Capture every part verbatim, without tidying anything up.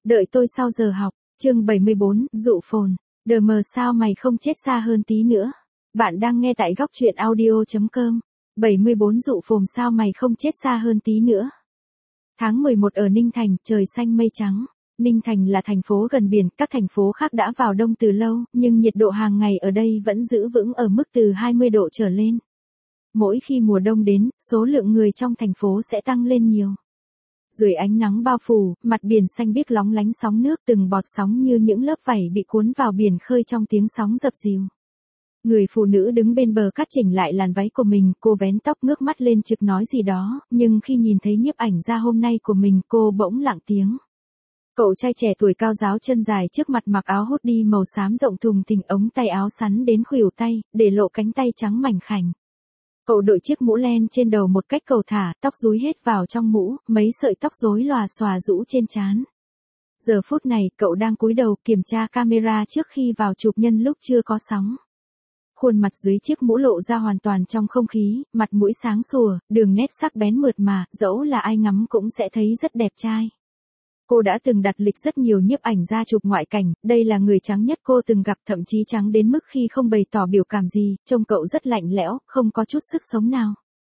Đợi tôi sau giờ học, chương bảy mươi bốn, dụ phồn. Đờ mờ sao mày không chết xa hơn tí nữa. Bạn đang nghe tại góc truyện audio chấm com. bảy mươi bốn dụ phồn sao mày không chết xa hơn tí nữa. Tháng mười một ở Ninh Thành, trời xanh mây trắng. Ninh Thành là thành phố gần biển, các thành phố khác đã vào đông từ lâu, nhưng nhiệt độ hàng ngày ở đây vẫn giữ vững ở mức từ hai mươi độ trở lên. Mỗi khi mùa đông đến, số lượng người trong thành phố sẽ tăng lên nhiều. Dưới ánh nắng bao phủ, mặt biển xanh biếc lóng lánh sóng nước, từng bọt sóng như những lớp vảy bị cuốn vào biển khơi trong tiếng sóng dập dìu. Người phụ nữ đứng bên bờ cắt chỉnh lại làn váy của mình, cô vén tóc ngước mắt lên trực nói gì đó, nhưng khi nhìn thấy nhiếp ảnh gia hôm nay của mình, cô bỗng lặng tiếng. Cậu trai trẻ tuổi cao ráo chân dài trước mặt mặc áo hoodie màu xám rộng thùng thình, ống tay áo sắn đến khuỷu tay, để lộ cánh tay trắng mảnh khảnh. Cậu đội chiếc mũ len trên đầu một cách cầu thả, tóc rúi hết vào trong mũ, mấy sợi tóc rối lòa xòa rũ trên trán. Giờ phút này, cậu đang cúi đầu kiểm tra camera trước khi vào chụp nhân lúc chưa có sóng. Khuôn mặt dưới chiếc mũ lộ ra hoàn toàn trong không khí, mặt mũi sáng sủa, đường nét sắc bén mượt mà, dẫu là ai ngắm cũng sẽ thấy rất đẹp trai. Cô đã từng đặt lịch rất nhiều nhiếp ảnh gia chụp ngoại cảnh, đây là người trắng nhất cô từng gặp, thậm chí trắng đến mức khi không bày tỏ biểu cảm gì, trông cậu rất lạnh lẽo, không có chút sức sống nào.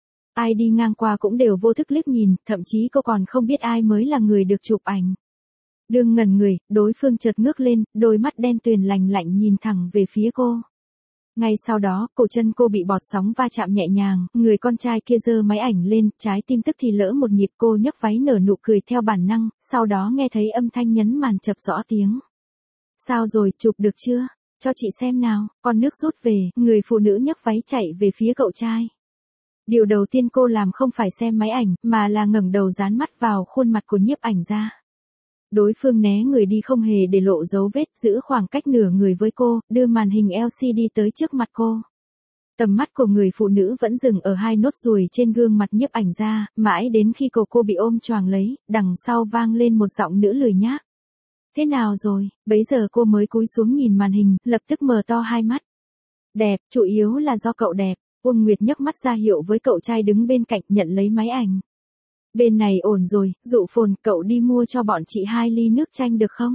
Ai đi ngang qua cũng đều vô thức liếc nhìn, thậm chí cô còn không biết ai mới là người được chụp ảnh. Đương ngẩn người, đối phương chợt ngước lên, đôi mắt đen tuyền lành lạnh nhìn thẳng về phía cô. Ngay sau đó, cổ chân cô bị bọt sóng va chạm nhẹ nhàng, người con trai kia giơ máy ảnh lên, trái tim tức thì lỡ một nhịp, cô nhấc váy nở nụ cười theo bản năng, sau đó nghe thấy âm thanh nhấn màn chập rõ tiếng. Sao rồi, chụp được chưa? Cho chị xem nào, con nước rút về, người phụ nữ nhấc váy chạy về phía cậu trai. Điều đầu tiên cô làm không phải xem máy ảnh, mà là ngẩng đầu dán mắt vào khuôn mặt của nhiếp ảnh gia. Đối phương né người đi không hề để lộ dấu vết, giữ khoảng cách nửa người với cô, đưa màn hình lờ xê đê tới trước mặt cô. Tầm mắt của người phụ nữ vẫn dừng ở hai nốt ruồi trên gương mặt nhiếp ảnh gia, mãi đến khi cổ cô bị ôm choàng lấy, đằng sau vang lên một giọng nữ lười nhác. Thế nào rồi? Bấy giờ cô mới cúi xuống nhìn màn hình, lập tức mở to hai mắt. Đẹp, chủ yếu là do cậu đẹp. Uông Nguyệt nhấc mắt ra hiệu với cậu trai đứng bên cạnh, nhận lấy máy ảnh. Bên này ổn rồi, dụ phồn, cậu đi mua cho bọn chị hai ly nước chanh được không?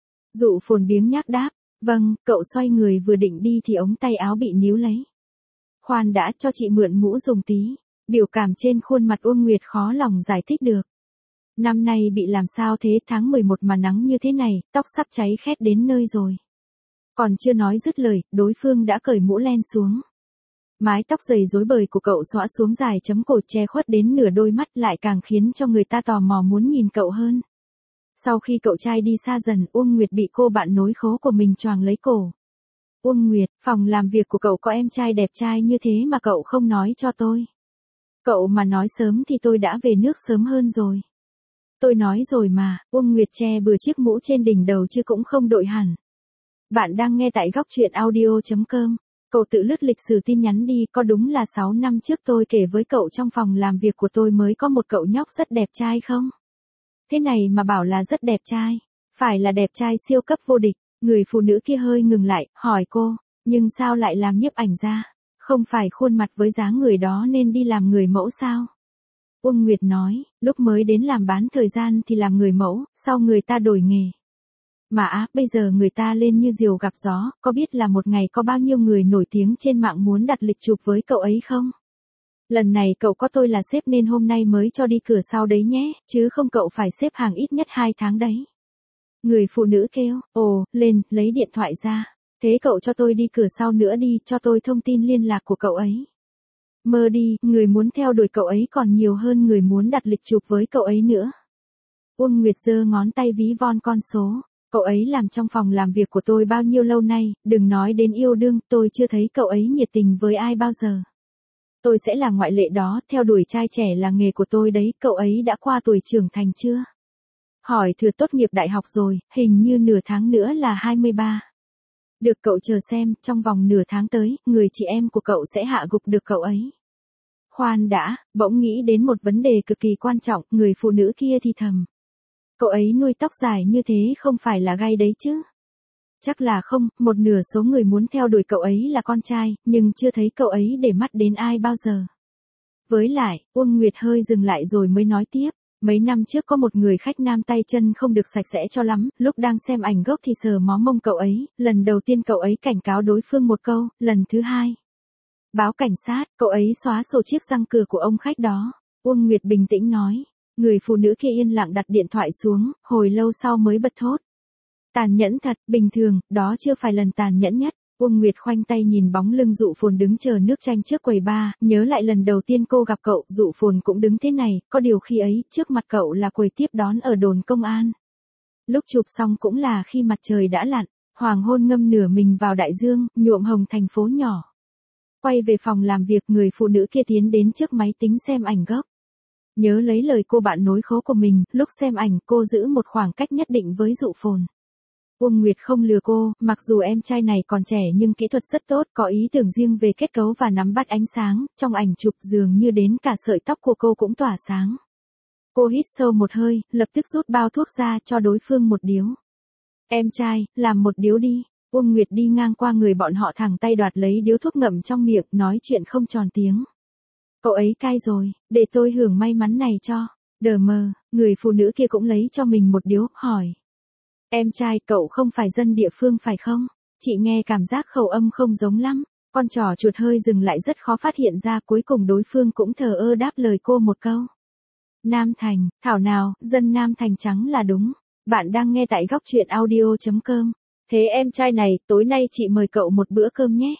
Dụ phồn biếng nhác đáp, vâng, cậu xoay người vừa định đi thì ống tay áo bị níu lấy. Khoan đã, cho chị mượn mũ dùng tí. Biểu cảm trên khuôn mặt Uông Nguyệt khó lòng giải thích được. Năm nay bị làm sao thế, tháng mười một mà nắng như thế này, tóc sắp cháy khét đến nơi rồi. Còn chưa nói dứt lời, đối phương đã cởi mũ len xuống. Mái tóc dày rối bời của cậu xõa xuống dài chấm cổ che khuất đến nửa đôi mắt, lại càng khiến cho người ta tò mò muốn nhìn cậu hơn. Sau khi cậu trai đi xa dần, Uông Nguyệt bị cô bạn nối khố của mình choàng lấy cổ. Uông Nguyệt, phòng làm việc của cậu có em trai đẹp trai như thế mà cậu không nói cho tôi. Cậu mà nói sớm thì tôi đã về nước sớm hơn rồi. Tôi nói rồi mà, Uông Nguyệt che bừa chiếc mũ trên đỉnh đầu chứ cũng không đội hẳn. Bạn đang nghe tại góc truyện audio chấm com. Cậu tự lướt lịch sử tin nhắn đi, có đúng là sáu năm trước tôi kể với cậu trong phòng làm việc của tôi mới có một cậu nhóc rất đẹp trai không? Thế này mà bảo là rất đẹp trai, phải là đẹp trai siêu cấp vô địch. Người phụ nữ kia hơi ngừng lại, hỏi cô, nhưng sao lại làm nhiếp ảnh gia? Không phải khuôn mặt với dáng người đó nên đi làm người mẫu sao? Uông Nguyệt nói, lúc mới đến làm bán thời gian thì làm người mẫu, sau người ta đổi nghề. Mà á, bây giờ người ta lên như diều gặp gió, có biết là một ngày có bao nhiêu người nổi tiếng trên mạng muốn đặt lịch chụp với cậu ấy không? Lần này cậu có tôi là sếp nên hôm nay mới cho đi cửa sau đấy nhé, chứ không cậu phải xếp hàng ít nhất hai tháng đấy. Người phụ nữ kêu, ồ, lên, lấy điện thoại ra. Thế cậu cho tôi đi cửa sau nữa đi, cho tôi thông tin liên lạc của cậu ấy. Mơ đi, người muốn theo đuổi cậu ấy còn nhiều hơn người muốn đặt lịch chụp với cậu ấy nữa. Uông Nguyệt giơ ngón tay ví von con số. Cậu ấy làm trong phòng làm việc của tôi bao nhiêu lâu nay, đừng nói đến yêu đương, tôi chưa thấy cậu ấy nhiệt tình với ai bao giờ. Tôi sẽ là ngoại lệ đó, theo đuổi trai trẻ là nghề của tôi đấy, cậu ấy đã qua tuổi trưởng thành chưa? Hỏi thừa tốt nghiệp đại học rồi, hình như nửa tháng nữa là hai mươi ba. Được cậu chờ xem, trong vòng nửa tháng tới, người chị em của cậu sẽ hạ gục được cậu ấy. Khoan đã, bỗng nghĩ đến một vấn đề cực kỳ quan trọng, người phụ nữ kia thì thầm. Cậu ấy nuôi tóc dài như thế không phải là gay đấy chứ? Chắc là không, một nửa số người muốn theo đuổi cậu ấy là con trai, nhưng chưa thấy cậu ấy để mắt đến ai bao giờ. Với lại, Uông Nguyệt hơi dừng lại rồi mới nói tiếp, Mấy năm trước có một người khách nam tay chân không được sạch sẽ cho lắm, lúc đang xem ảnh gốc thì sờ mó mông cậu ấy, lần đầu tiên cậu ấy cảnh cáo đối phương một câu, lần thứ hai báo cảnh sát, cậu ấy xóa sổ chiếc răng cửa của ông khách đó. Uông Nguyệt bình tĩnh nói, người phụ nữ kia yên lặng đặt điện thoại xuống, hồi lâu sau mới bật thốt. Tàn nhẫn thật, bình thường, đó chưa phải lần tàn nhẫn nhất. Uông Nguyệt khoanh tay nhìn bóng lưng Dụ Phồn đứng chờ nước chanh trước quầy bar, nhớ lại lần đầu tiên cô gặp cậu, Dụ Phồn cũng đứng thế này, có điều khi ấy, trước mặt cậu là quầy tiếp đón ở đồn công an. Lúc chụp xong cũng là khi mặt trời đã lặn, hoàng hôn ngâm nửa mình vào đại dương, nhuộm hồng thành phố nhỏ. Quay về phòng làm việc, người phụ nữ kia tiến đến trước máy tính xem ảnh gốc. Nhớ lấy lời cô bạn nối khố của mình, lúc xem ảnh cô giữ một khoảng cách nhất định với Dụ Phồn. Uông Nguyệt không lừa cô, mặc dù em trai này còn trẻ nhưng kỹ thuật rất tốt, có ý tưởng riêng về kết cấu và nắm bắt ánh sáng, trong ảnh chụp dường như đến cả sợi tóc của cô cũng tỏa sáng. Cô hít sâu một hơi, lập tức rút bao thuốc ra cho đối phương một điếu. Em trai, làm một điếu đi. Uông Nguyệt đi ngang qua người bọn họ thẳng tay đoạt lấy điếu thuốc ngậm trong miệng, nói chuyện không tròn tiếng. Cậu ấy cai rồi, để tôi hưởng may mắn này cho. Đờ mờ, người phụ nữ kia cũng lấy cho mình một điếu, hỏi. Em trai, cậu không phải dân địa phương phải không? Chị nghe cảm giác khẩu âm không giống lắm. Con trỏ chuột hơi dừng lại rất khó phát hiện ra, cuối cùng đối phương cũng thờ ơ đáp lời cô một câu. Nam Thành, thảo nào, dân Nam Thành trắng là đúng. Bạn đang nghe tại góc truyện audio chấm com. Thế em trai này, tối nay chị mời cậu một bữa cơm nhé.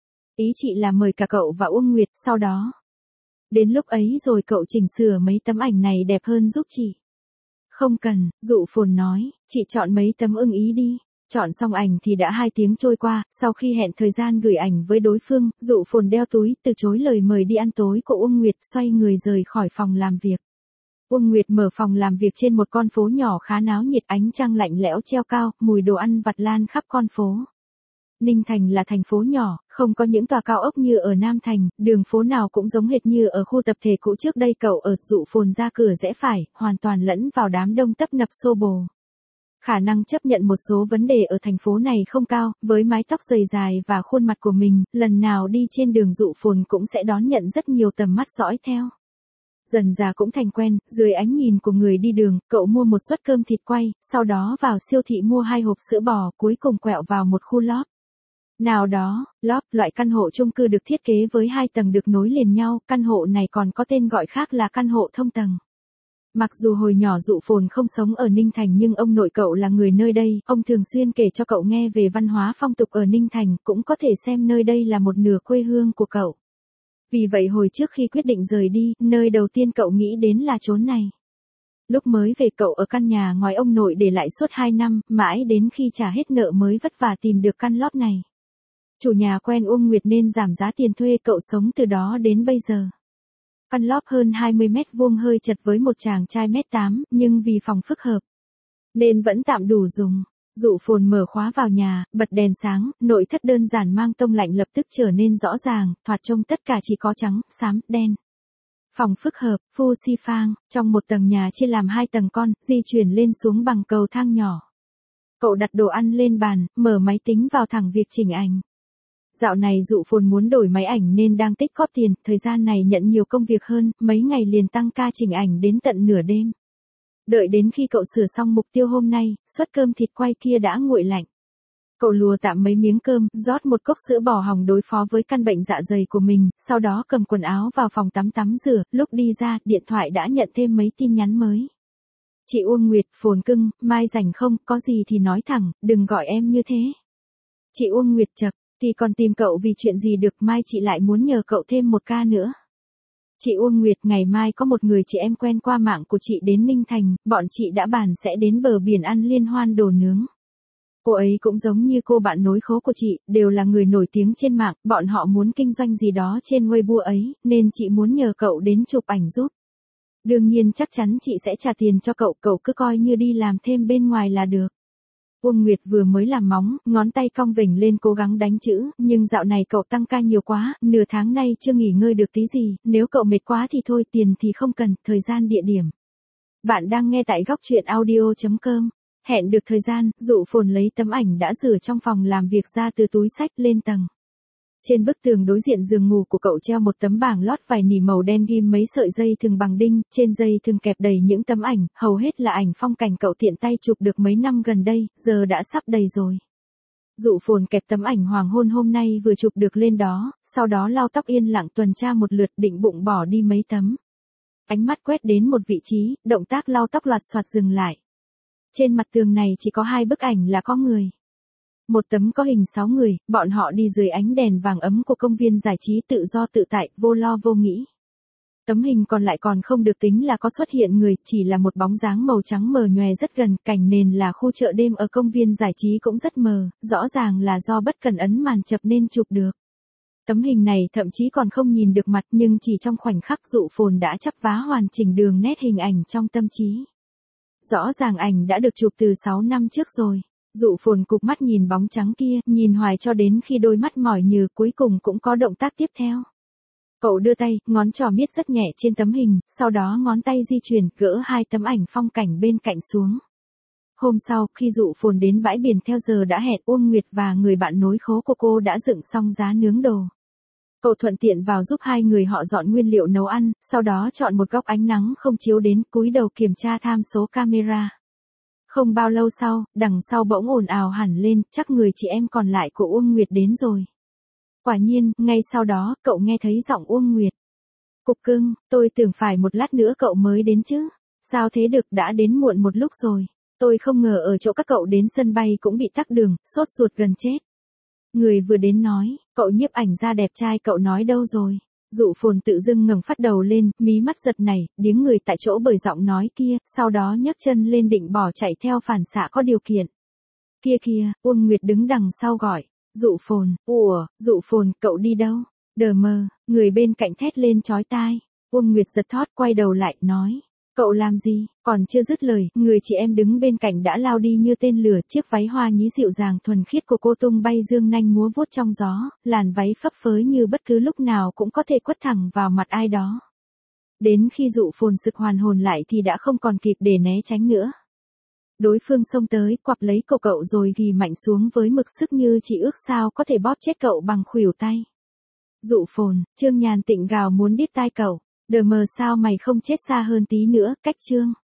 Ý chị là mời cả cậu và Uông Nguyệt, sau đó. Đến lúc ấy rồi cậu chỉnh sửa mấy tấm ảnh này đẹp hơn giúp chị. Không cần, Dụ Phồn nói, chị chọn mấy tấm ưng ý đi. Chọn xong ảnh thì đã hai tiếng trôi qua, sau khi hẹn thời gian gửi ảnh với đối phương, Dụ Phồn đeo túi, từ chối lời mời đi ăn tối của Uông Nguyệt, xoay người rời khỏi phòng làm việc. Uông Nguyệt mở phòng làm việc trên một con phố nhỏ khá náo nhiệt, ánh trăng lạnh lẽo treo cao, mùi đồ ăn vặt lan khắp con phố. Ninh Thành là thành phố nhỏ, không có những tòa cao ốc như ở Nam Thành, đường phố nào cũng giống hệt như ở khu tập thể cũ trước đây. Cậu ở Dụ Phồn ra cửa rẽ phải, hoàn toàn lẫn vào đám đông tấp nập xô bồ. Khả năng chấp nhận một số vấn đề ở thành phố này không cao, với mái tóc dày dài và khuôn mặt của mình, lần nào đi trên đường Dụ Phồn cũng sẽ đón nhận rất nhiều tầm mắt dõi theo. Dần dà cũng thành quen, dưới ánh nhìn của người đi đường, cậu mua một suất cơm thịt quay, sau đó vào siêu thị mua hai hộp sữa bò, cuối cùng quẹo vào một khu lóp. Nào đó, lóp, loại căn hộ chung cư được thiết kế với hai tầng được nối liền nhau, căn hộ này còn có tên gọi khác là căn hộ thông tầng. Mặc dù hồi nhỏ Dụ Phồn không sống ở Ninh Thành nhưng ông nội cậu là người nơi đây, ông thường xuyên kể cho cậu nghe về văn hóa phong tục ở Ninh Thành, cũng có thể xem nơi đây là một nửa quê hương của cậu. Vì vậy hồi trước khi quyết định rời đi, nơi đầu tiên cậu nghĩ đến là chốn này. Lúc mới về cậu ở căn nhà ngoài ông nội để lại suốt hai năm, mãi đến khi trả hết nợ mới vất vả tìm được căn lót này. Chủ nhà quen Uông Nguyệt nên giảm giá tiền thuê, cậu sống từ đó đến bây giờ. Căn lót hơn hai mươi mét vuông hơi chật với một chàng trai mét tám, nhưng vì phòng phức hợp nên vẫn tạm đủ dùng. Dụ Phồn mở khóa vào nhà, bật đèn sáng, nội thất đơn giản mang tông lạnh lập tức trở nên rõ ràng, thoạt trông tất cả chỉ có trắng, xám, đen. Phòng phức hợp, phu xi phang, trong một tầng nhà chia làm hai tầng con, di chuyển lên xuống bằng cầu thang nhỏ. Cậu đặt đồ ăn lên bàn, mở máy tính vào thẳng việc chỉnh ảnh. Dạo này Dụ Phồn muốn đổi máy ảnh nên đang tích góp tiền, thời gian này nhận nhiều công việc hơn, mấy ngày liền tăng ca chỉnh ảnh đến tận nửa đêm. Đợi đến khi cậu sửa xong mục tiêu hôm nay, suất cơm thịt quay kia đã nguội lạnh. Cậu lùa tạm mấy miếng cơm, rót một cốc sữa bò hỏng đối phó với căn bệnh dạ dày của mình, sau đó cầm quần áo vào phòng tắm tắm rửa, lúc đi ra, điện thoại đã nhận thêm mấy tin nhắn mới. Chị Uông Nguyệt, Phồn cưng, mai rảnh không, có gì thì nói thẳng, đừng gọi em như thế. Chị Uông Nguyệt chậc, thì còn tìm cậu vì chuyện gì được, mai chị lại muốn nhờ cậu thêm một ca nữa. Chị Uông Nguyệt, ngày mai có một người chị em quen qua mạng của chị đến Ninh Thành, bọn chị đã bàn sẽ đến bờ biển ăn liên hoan đồ nướng. Cô ấy cũng giống như cô bạn nối khố của chị, đều là người nổi tiếng trên mạng, bọn họ muốn kinh doanh gì đó trên Weibo ấy, nên chị muốn nhờ cậu đến chụp ảnh giúp. Đương nhiên chắc chắn chị sẽ trả tiền cho cậu, cậu cứ coi như đi làm thêm bên ngoài là được. Uông Nguyệt vừa mới làm móng, ngón tay cong vểnh lên cố gắng đánh chữ, nhưng dạo này cậu tăng ca nhiều quá, nửa tháng nay chưa nghỉ ngơi được tí gì, nếu cậu mệt quá thì thôi, tiền thì không cần, thời gian địa điểm. Bạn đang nghe tại góc truyện audio chấm com. Hẹn được thời gian, Dụ Phồn lấy tấm ảnh đã rửa trong phòng làm việc ra từ túi xách lên tầng. Trên bức tường đối diện giường ngủ của cậu treo một tấm bảng lót vải nỉ màu đen ghim mấy sợi dây thừng bằng đinh, trên dây thừng kẹp đầy những tấm ảnh, hầu hết là ảnh phong cảnh cậu tiện tay chụp được mấy năm gần đây, giờ đã sắp đầy rồi. Dụ phồn kẹp tấm ảnh hoàng hôn hôm nay vừa chụp được lên đó, sau đó lau tóc yên lặng tuần tra một lượt định bụng bỏ đi mấy tấm. Ánh mắt quét đến một vị trí, động tác lau tóc loạt soạt dừng lại. Trên mặt tường này chỉ có hai bức ảnh là có người. Một tấm có hình sáu người, bọn họ đi dưới ánh đèn vàng ấm của công viên giải trí tự do tự tại, vô lo vô nghĩ. Tấm hình còn lại còn không được tính là có xuất hiện người, chỉ là một bóng dáng màu trắng mờ nhòe rất gần, cảnh nền là khu chợ đêm ở công viên giải trí cũng rất mờ, rõ ràng là do bất cẩn ấn màn chập nên chụp được. Tấm hình này thậm chí còn không nhìn được mặt nhưng chỉ trong khoảnh khắc Dụ Phồn đã chắp vá hoàn chỉnh đường nét hình ảnh trong tâm trí. Rõ ràng ảnh đã được chụp từ sáu năm trước rồi. Dụ Phồn cụp mắt nhìn bóng trắng kia, nhìn hoài cho đến khi đôi mắt mỏi nhừ cuối cùng cũng có động tác tiếp theo. Cậu đưa tay, ngón trỏ miết rất nhẹ trên tấm hình, sau đó ngón tay di chuyển, gỡ hai tấm ảnh phong cảnh bên cạnh xuống. Hôm sau, khi Dụ Phồn đến bãi biển theo giờ đã hẹn, Uông Nguyệt và người bạn nối khố của cô đã dựng xong giá nướng đồ. Cậu thuận tiện vào giúp hai người họ dọn nguyên liệu nấu ăn, sau đó chọn một góc ánh nắng không chiếu đến, cúi đầu kiểm tra tham số camera. Không bao lâu sau, đằng sau bỗng ồn ào hẳn lên, chắc người chị em còn lại của Uông Nguyệt đến rồi. Quả nhiên, ngay sau đó, cậu nghe thấy giọng Uông Nguyệt. Cục cưng, tôi tưởng phải một lát nữa cậu mới đến chứ. Sao thế được, đã đến muộn một lúc rồi. Tôi không ngờ ở chỗ các cậu đến sân bay cũng bị tắc đường, sốt ruột gần chết. Người vừa đến nói, cậu nhiếp ảnh gia đẹp trai cậu nói đâu rồi. Dụ Phồn tự dưng ngẩng phát đầu lên, mí mắt giật nảy, điếng người tại chỗ bởi giọng nói kia, sau đó nhấc chân lên định bỏ chạy theo phản xạ có điều kiện. Kia kia, Uông Nguyệt đứng đằng sau gọi. Dụ Phồn, ủa, Dụ Phồn, cậu đi đâu? Đờ mờ, người bên cạnh thét lên chói tai. Uông Nguyệt giật thót quay đầu lại, nói. Cậu làm gì? Còn chưa dứt lời, người chị em đứng bên cạnh đã lao đi như tên lửa, chiếc váy hoa nhí dịu dàng thuần khiết của cô tung bay dương nanh múa vuốt trong gió, làn váy phấp phới như bất cứ lúc nào cũng có thể quất thẳng vào mặt ai đó. Đến khi Dụ Phồn sực hoàn hồn lại thì đã không còn kịp để né tránh nữa. Đối phương xông tới, quặp lấy cổ cậu rồi ghì mạnh xuống với mực sức như chỉ ước sao có thể bóp chết cậu bằng khuỷu tay. Dụ Phồn, Trương Nhàn Tịnh gào muốn đít tai cậu. Đờ mờ sao mày không chết xa hơn tí nữa, cách Trương.